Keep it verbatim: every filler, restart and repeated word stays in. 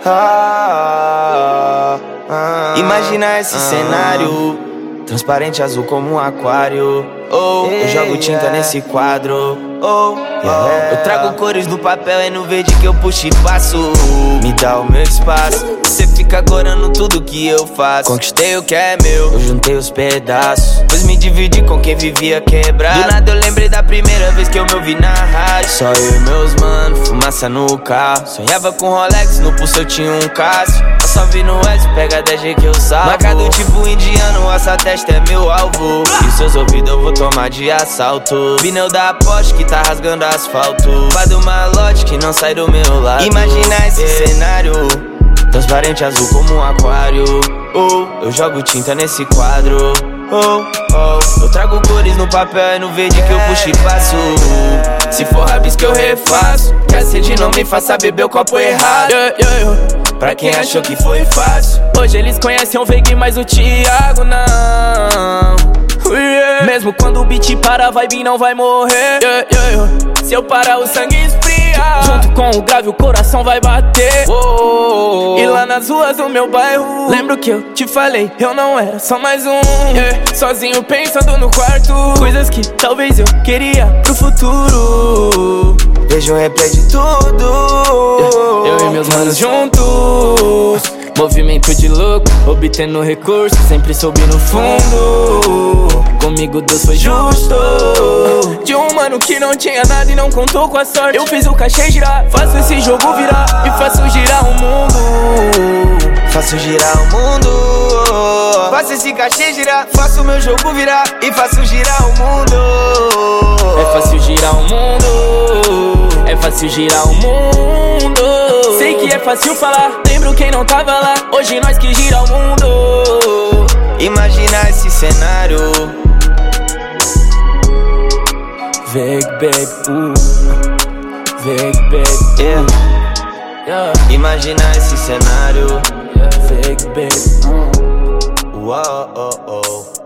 ah, ah, Imagina esse ah, cenário, transparente azul como um aquário. Oh, eu jogo tinta nesse quadro. Oh, yeah. Eu trago cores no papel, é no verde que eu puxo e passo. Me dá o meu espaço, você fica agorando tudo que eu faço. Conquistei o que é meu, eu juntei os pedaços, pois me dividi com quem vivia quebrado. Do nada eu lembrei da primeira vez que eu me ouvi na rádio. Só eu e meus mano, fumaça no carro. Sonhava com Rolex, no pulso eu tinha um Cássio. Eu só vi no S, pega dez G que eu salvo. Marcado tipo indiano, essa testa é meu alvo. E seus ouvidos eu vou tomar de assalto. Pneu da Porsche que tá rasgando asfalto. Vá do malote que não sai do meu lado. Imagina esse yeah. cenário, transparente azul como um aquário. Oh, eu jogo tinta nesse quadro. Oh, oh, eu trago cores no papel, é no verde que eu puxo e passo. Se for rabisco eu refaço, que a sede não me faça beber o copo errado. yeah, yeah, yeah. Pra quem achou que foi fácil, hoje eles conhecem o Veiga, mas o Thiago não. yeah. Mesmo quando o beat para, a vibe não vai morrer. yeah, yeah, yeah. Se eu parar o sangue esfria, junto com o grave o coração vai bater. oh, E lá nas ruas do meu bairro, lembro que eu te falei, eu não era só mais um. yeah. Sozinho pensando no quarto, coisas que talvez eu queria pro futuro. Vejo um replay de tudo. yeah. Eu e meus manos juntos, movimento de louco, obtendo recurso, sempre soube no fundo. Comigo Deus foi justo. De um mano que não tinha nada e não contou com a sorte, eu fiz o cachê girar, faço esse jogo virar e faço girar o mundo. Faço girar o mundo. Faço esse cachê girar, faço meu jogo virar e faço girar o mundo. É fácil girar o mundo, é fácil girar o mundo. Sei que é fácil falar, lembro quem não tava lá, hoje nós que gira o mundo. Imagina esse cenário, Veig, baby, uh. Veig, baby, yeah. yeah. Imagina esse cenário, yeah. Veig, baby, uh. Uou, oh, oh.